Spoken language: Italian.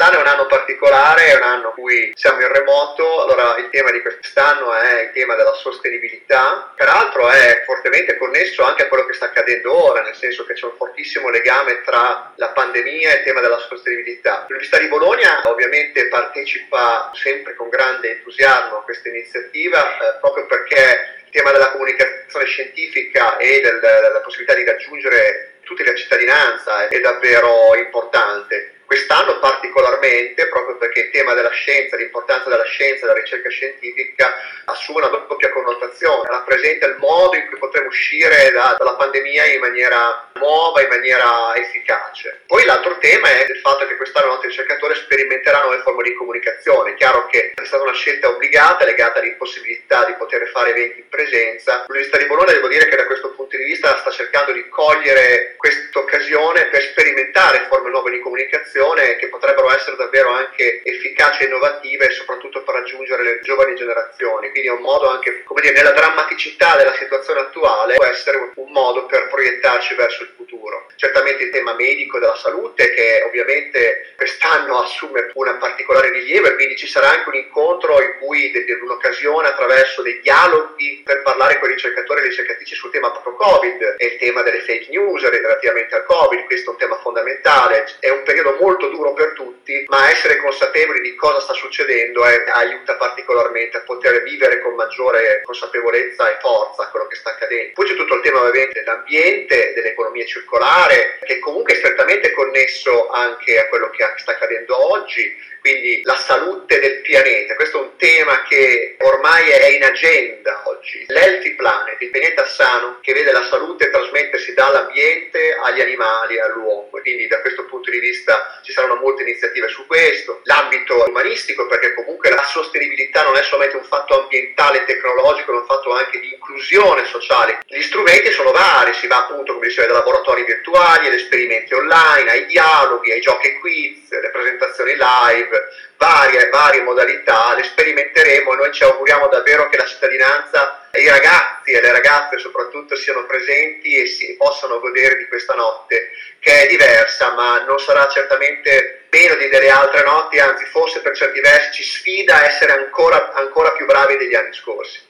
Quest'anno è un anno particolare, è un anno in cui siamo in remoto, allora il tema di quest'anno è il tema della sostenibilità, peraltro è fortemente connesso anche a quello che sta accadendo ora, nel senso che c'è un fortissimo legame tra la pandemia e il tema della sostenibilità. L'Università di Bologna ovviamente partecipa sempre con grande entusiasmo a questa iniziativa proprio perché il tema della comunicazione scientifica e della possibilità di raggiungere tutta la cittadinanza è davvero importante. Quest'anno particolarmente, proprio perché il tema della scienza, l'importanza della scienza e della ricerca scientifica assume una doppia connotazione, rappresenta il modo in cui potremo uscire dalla pandemia in maniera nuova, in maniera efficace. Poi l'altro tema è il fatto che quest'anno i nostri ricercatori sperimenteranno nuove forme di comunicazione. È chiaro che è stata una scelta obbligata legata all'impossibilità di poter fare eventi in presenza. L'Università di Bologna, devo dire che da questo punto di vista sta cercando di cogliere questa occasione per sperimentare forme nuove di comunicazione che potrebbero essere davvero anche efficaci e innovative e soprattutto per raggiungere le giovani generazioni. Quindi è un modo anche, come dire, nella drammaticità della situazione attuale, può essere un modo per proiettarci verso il futuro. Certamente il tema medico della salute, che ovviamente quest'anno assume un particolare rilievo, e quindi ci sarà anche un incontro in cui un'occasione attraverso dei dialoghi per parlare con i ricercatori e le ricercatrici sul tema proprio Covid e il tema delle fake news relativamente al Covid. Questo è un tema fondamentale, è un periodo molto duro per tutti, ma essere consapevoli di cosa sta succedendo aiuta particolarmente a poter vivere con maggiore consapevolezza e forza quello che sta accadendo. Poi c'è tutto il tema ovviamente dell'ambiente, dell'economia circolare, che comunque è strettamente connesso anche a quello che sta accadendo oggi, quindi la salute del pianeta. Questo è un tema che ormai è in agenda oggi. L'Healthy Planet, il pianeta sano, che vede la salute trasmettersi dall'ambiente agli animali, all'uomo. Quindi da questo punto di vista ci saranno molte iniziative su questo. L'ambito umanistico, perché comunque la sostenibilità non è solamente un fatto ambientale e tecnologico, è un fatto anche di inclusione sociale. Gli strumenti sono vari, si va appunto, come dicevo, dai laboratori virtuali, agli esperimenti online, ai dialoghi, ai giochi e quiz, le presentazioni live, varie modalità, le sperimenteremo e noi ci auguriamo davvero che la cittadinanza e i ragazzi e le ragazze soprattutto siano presenti e si possano godere di questa notte che è diversa, ma non sarà certamente meno delle altre notti, anzi forse per certi versi ci sfida a essere ancora più bravi degli anni scorsi.